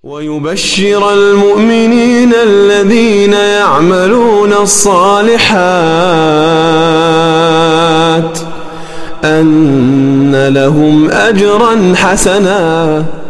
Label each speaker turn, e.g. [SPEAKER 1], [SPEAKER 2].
[SPEAKER 1] ويبشر المؤمنين الذين يعملون الصالحات أن لهم أجرا حسنا